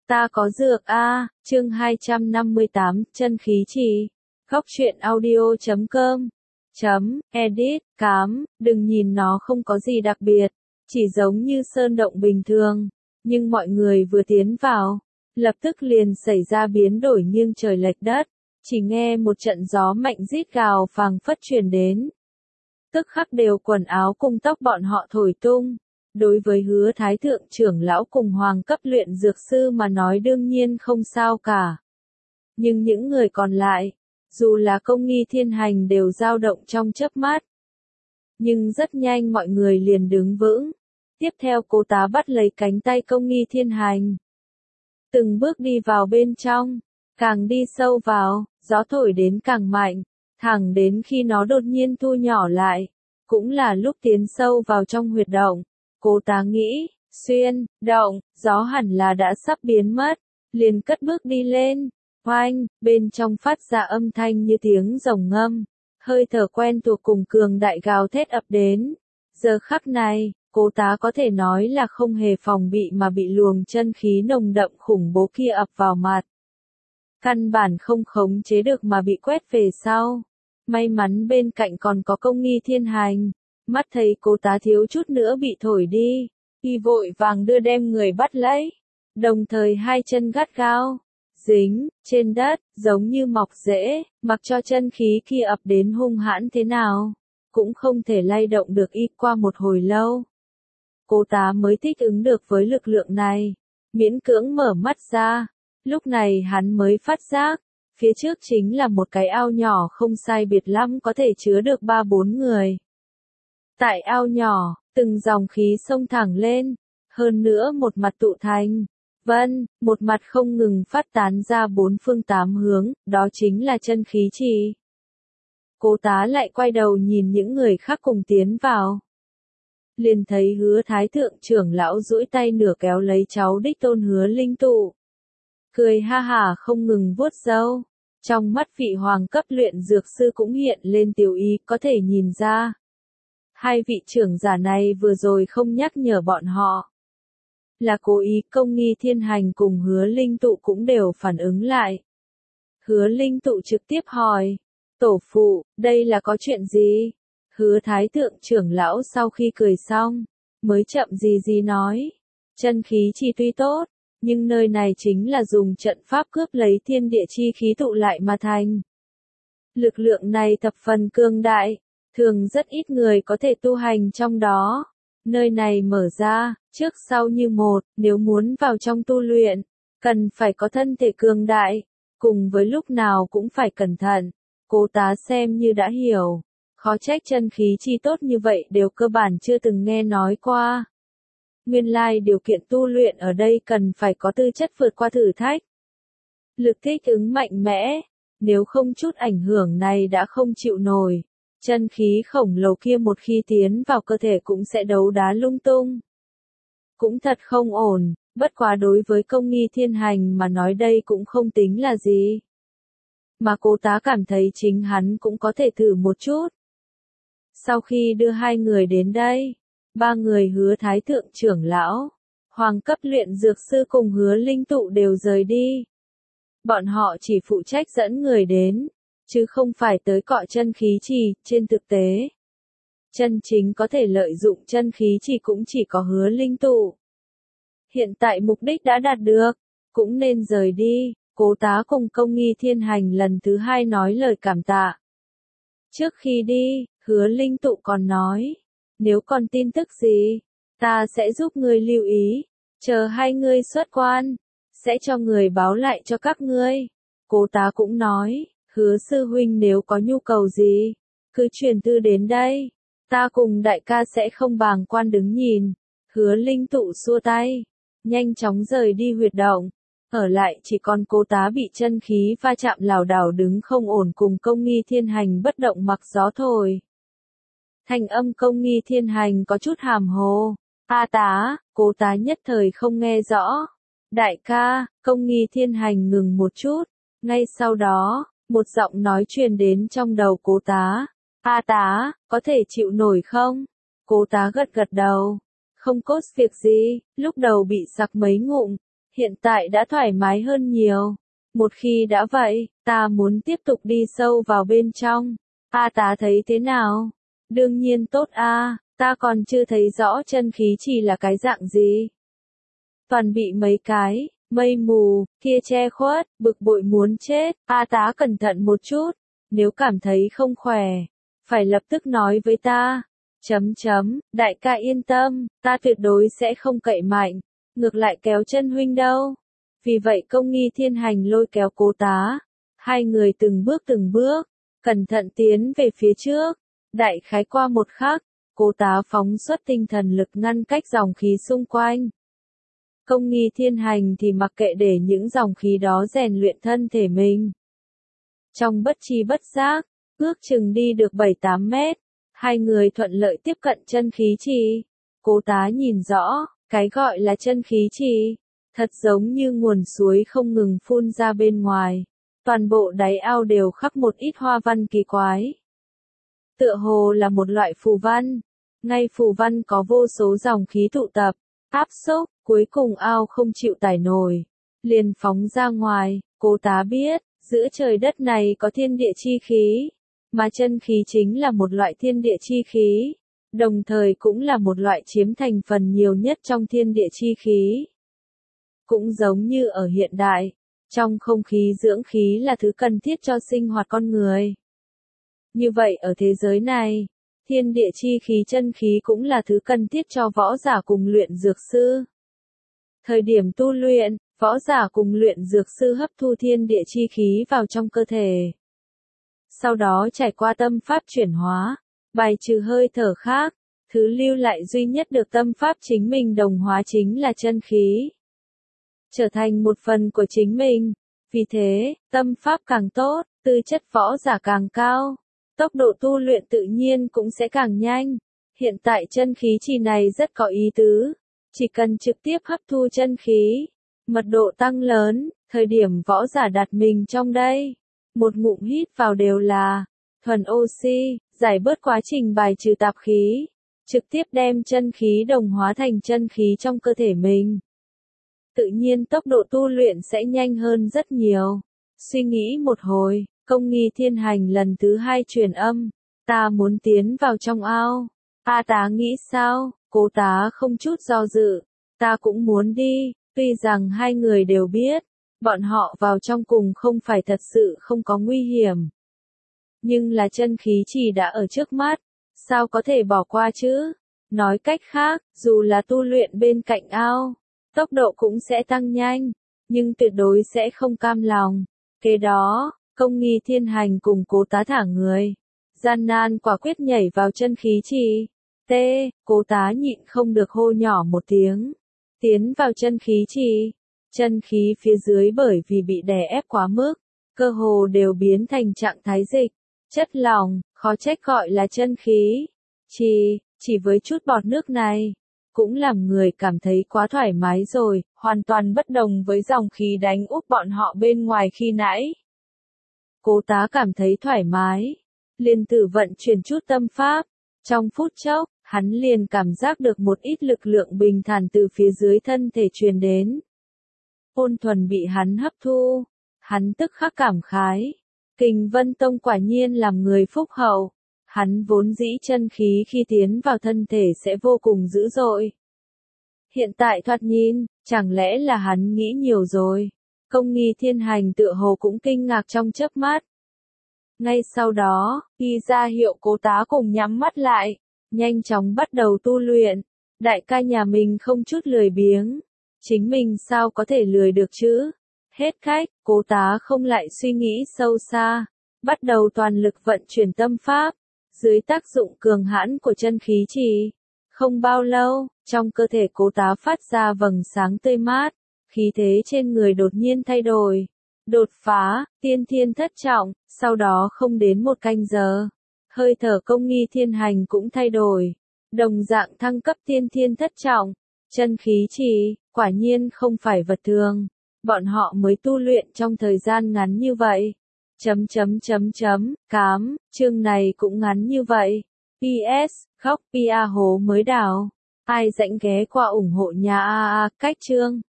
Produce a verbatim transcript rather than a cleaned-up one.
Ta có dược a, chương hai trăm năm mươi tám, chân khí trì. Góc truyện audio chấm com. Chấm, edit, cám, đừng nhìn nó không có gì đặc biệt, chỉ giống như sơn động bình thường. Nhưng mọi người vừa tiến vào, lập tức liền xảy ra biến đổi nghiêng trời lệch đất, chỉ nghe một trận gió mạnh rít gào phảng phất truyền đến. Tức khắc đều quần áo cùng tóc bọn họ thổi tung. Đối với Hứa Thái Thượng trưởng lão cùng hoàng cấp luyện dược sư mà nói đương nhiên không sao cả. Nhưng những người còn lại, dù là công nghi thiên hành đều dao động trong chớp mắt. Nhưng rất nhanh mọi người liền đứng vững. Tiếp theo cô tá bắt lấy cánh tay công nghi thiên hành. Từng bước đi vào bên trong, càng đi sâu vào, gió thổi đến càng mạnh, thẳng đến khi nó đột nhiên thu nhỏ lại. Cũng là lúc tiến sâu vào trong huyệt động. Cô tá nghĩ, xuyên, động, gió hẳn là đã sắp biến mất, liền cất bước đi lên, oanh, bên trong phát ra âm thanh như tiếng rồng ngâm, hơi thở quen thuộc cùng cường đại gào thét ập đến. Giờ khắc này, cô tá có thể nói là không hề phòng bị mà bị luồng chân khí nồng đậm khủng bố kia ập vào mặt. Căn bản không khống chế được mà bị quét về sau. May mắn bên cạnh còn có công nghi thiên hành. Mắt thấy cô tá thiếu chút nữa bị thổi đi, y vội vàng đưa đem người bắt lấy, đồng thời hai chân gắt gao, dính, trên đất, giống như mọc rễ, mặc cho chân khí kia ập đến hung hãn thế nào, cũng không thể lay động được y qua một hồi lâu. Cô tá mới thích ứng được với lực lượng này, miễn cưỡng mở mắt ra, lúc này hắn mới phát giác, phía trước chính là một cái ao nhỏ không sai biệt lắm có thể chứa được ba bốn người. Tại ao nhỏ, từng dòng khí xông thẳng lên, hơn nữa một mặt tụ thành, vân, một mặt không ngừng phát tán ra bốn phương tám hướng, đó chính là chân khí trì. Cô tá lại quay đầu nhìn những người khác cùng tiến vào. Liền thấy Hứa Thái Thượng trưởng lão duỗi tay nửa kéo lấy cháu đích tôn Hứa Linh Tụ. Cười ha hả không ngừng vuốt râu, trong mắt vị hoàng cấp luyện dược sư cũng hiện lên tiểu ý có thể nhìn ra. Hai vị trưởng giả này vừa rồi không nhắc nhở bọn họ. Là cố ý. Công nghi thiên hành cùng Hứa Linh Tụ cũng đều phản ứng lại. Hứa Linh Tụ trực tiếp hỏi. Tổ phụ, đây là có chuyện gì? Hứa Thái Thượng trưởng lão sau khi cười xong, mới chậm gì gì nói. Chân khí chi tuy tốt, nhưng nơi này chính là dùng trận pháp cướp lấy thiên địa chi khí tụ lại mà thành. Lực lượng này thập phần cương đại. Thường rất ít người có thể tu hành trong đó. Nơi này mở ra, trước sau như một, nếu muốn vào trong tu luyện, cần phải có thân thể cường đại, cùng với lúc nào cũng phải cẩn thận. Cô tá xem như đã hiểu, khó trách chân khí chi tốt như vậy đều cơ bản chưa từng nghe nói qua. Nguyên lai điều kiện tu luyện ở đây cần phải có tư chất vượt qua thử thách. Lực thích ứng mạnh mẽ, nếu không chút ảnh hưởng này đã không chịu nổi. Chân khí khổng lồ kia một khi tiến vào cơ thể cũng sẽ đấu đá lung tung. Cũng thật không ổn, bất quá đối với công nghi thiên hành mà nói đây cũng không tính là gì. Mà cô tá cảm thấy chính hắn cũng có thể thử một chút. Sau khi đưa hai người đến đây, ba người Hứa Thái Thượng trưởng lão, hoàng cấp luyện dược sư cùng Hứa Linh Tụ đều rời đi. Bọn họ chỉ phụ trách dẫn người đến. Chứ không phải tới cọ chân khí trì. Trên thực tế, chân chính có thể lợi dụng chân khí trì cũng chỉ có Hứa Linh Tụ. Hiện tại mục đích đã đạt được, cũng nên rời đi. Cố tá cùng công nghi thiên hành lần thứ hai nói lời cảm tạ. Trước khi đi, Hứa Linh Tụ còn nói, nếu còn tin tức gì, ta sẽ giúp ngươi lưu ý, chờ hai ngươi xuất quan, sẽ cho người báo lại cho các ngươi. Cố tá cũng nói, Hứa sư huynh nếu có nhu cầu gì, cứ truyền thư đến đây, ta cùng đại ca sẽ không bàng quan đứng nhìn. Hứa Linh Tụ xua tay, nhanh chóng rời đi huyệt động, ở lại chỉ còn cô tá bị chân khí va chạm lảo đảo đứng không ổn cùng công nghi thiên hành bất động mặc gió thổi. Thanh âm công nghi thiên hành có chút hàm hồ, a tá, cô tá nhất thời không nghe rõ. Đại ca, công nghi thiên hành ngừng một chút, ngay sau đó, một giọng nói truyền đến trong đầu cố tá. A tá, có thể chịu nổi không? Cố tá gật gật đầu. Không cốt việc gì, lúc đầu bị sặc mấy ngụm, Hiện tại đã thoải mái hơn nhiều. Một khi đã vậy, ta muốn tiếp tục đi sâu vào bên trong. A tá thấy thế nào? Đương nhiên tốt a, ta còn chưa thấy rõ chân khí chỉ là cái dạng gì. Toàn bị mấy cái mây mù kia che khuất, bực bội muốn chết. A tá cẩn thận một chút, nếu cảm thấy không khỏe, phải lập tức nói với ta. Chấm chấm, đại ca yên tâm, ta tuyệt đối sẽ không cậy mạnh, ngược lại kéo chân huynh đâu. Vì vậy Công Nghi Thiên Hành lôi kéo Cố Tá, hai người từng bước từng bước, cẩn thận tiến về phía trước. Đại khái qua một khắc, Cố Tá phóng xuất tinh thần lực ngăn cách dòng khí xung quanh. Công Nghi Thiên Hành thì mặc kệ để những dòng khí đó rèn luyện thân thể mình. Trong bất tri bất giác, ước chừng đi được bảy tám mét, hai người thuận lợi tiếp cận chân khí trì. Cố Tá nhìn rõ, cái gọi là chân khí trì, thật giống như nguồn suối không ngừng phun ra bên ngoài. Toàn bộ đáy ao đều khắc một ít hoa văn kỳ quái. Tựa hồ là một loại phù văn. Ngay phù văn có vô số dòng khí tụ tập, áp xúc, cuối cùng ao không chịu tải nổi, liền phóng ra ngoài. Cố Tá biết, giữa trời đất này có thiên địa chi khí, mà chân khí chính là một loại thiên địa chi khí, đồng thời cũng là một loại chiếm thành phần nhiều nhất trong thiên địa chi khí. Cũng giống như ở hiện đại, trong không khí dưỡng khí là thứ cần thiết cho sinh hoạt con người. Như vậy ở thế giới này, thiên địa chi khí chân khí cũng là thứ cần thiết cho võ giả cùng luyện dược sư. Thời điểm tu luyện, võ giả cùng luyện dược sư hấp thu thiên địa chi khí vào trong cơ thể. Sau đó trải qua tâm pháp chuyển hóa, bài trừ hơi thở khác, thứ lưu lại duy nhất được tâm pháp chính mình đồng hóa chính là chân khí. Trở thành một phần của chính mình. Vì thế, tâm pháp càng tốt, tư chất võ giả càng cao, tốc độ tu luyện tự nhiên cũng sẽ càng nhanh. Hiện tại chân khí trì này rất có ý tứ, chỉ cần trực tiếp hấp thu chân khí, mật độ tăng lớn, thời điểm võ giả đặt mình trong đây, một ngụm hít vào đều là thuần oxy, giải bớt quá trình bài trừ tạp khí, trực tiếp đem chân khí đồng hóa thành chân khí trong cơ thể mình. Tự nhiên tốc độ tu luyện sẽ nhanh hơn rất nhiều. Suy nghĩ một hồi, Công Nghi Thiên Hành lần thứ hai truyền âm, ta muốn tiến vào trong ao. A Tá nghĩ sao? Cố Tá không chút do dự, ta cũng muốn đi. Tuy rằng hai người đều biết, bọn họ vào trong cùng không phải thật sự không có nguy hiểm. Nhưng là chân khí trì đã ở trước mắt, sao có thể bỏ qua chứ? Nói cách khác, dù là tu luyện bên cạnh ao, tốc độ cũng sẽ tăng nhanh, nhưng tuyệt đối sẽ không cam lòng. Kế đó, Công Nghi Thiên Hành cùng Cố Tá thả người, gian nan quả quyết nhảy vào chân khí trì. T, Cố Tá nhịn không được hô nhỏ một tiếng. Tiến vào chân khí trì, chân khí phía dưới bởi vì bị đè ép quá mức, cơ hồ đều biến thành trạng thái dịch, chất lỏng, khó trách gọi là chân khí trì. Chỉ với chút bọt nước này, cũng làm người cảm thấy quá thoải mái rồi, hoàn toàn bất đồng với dòng khí đánh úp bọn họ bên ngoài khi nãy. Cố Tá cảm thấy thoải mái, liền tự vận chuyển chút tâm pháp, trong phút chốc, hắn liền cảm giác được một ít lực lượng bình thản từ phía dưới thân thể truyền đến. Ôn thuần bị hắn hấp thu, hắn tức khắc cảm khái, Kình Vân Tông quả nhiên làm người phúc hậu. Hắn vốn dĩ chân khí khi tiến vào thân thể sẽ vô cùng dữ dội. Hiện tại thoạt nhìn, chẳng lẽ là hắn nghĩ nhiều rồi? Công Nghi Thiên Hành tựa hồ cũng kinh ngạc trong chớp mắt. Ngay sau đó, y ra hiệu Cố Tá cùng nhắm mắt lại, nhanh chóng bắt đầu tu luyện. Đại ca nhà mình không chút lười biếng, chính mình sao có thể lười được chứ? Hết khách, Cố Tá không lại suy nghĩ sâu xa, bắt đầu toàn lực vận chuyển tâm pháp. Dưới tác dụng cường hãn của chân khí trì, không bao lâu, trong cơ thể Cố Tá phát ra vầng sáng tươi mát, khí thế trên người đột nhiên thay đổi. Đột phá, tiên thiên thất trọng, sau đó không đến một canh giờ, hơi thở Công Nghi Thiên Hành cũng thay đổi, đồng dạng thăng cấp tiên thiên thất trọng. Chân khí trì, quả nhiên không phải vật thường, bọn họ mới tu luyện trong thời gian ngắn như vậy. Chấm chấm chấm chấm, cám, chương này cũng ngắn như vậy. pê ét, khóc pia hố mới đào. Ai rảnh ghé qua ủng hộ nhà a a cách chương.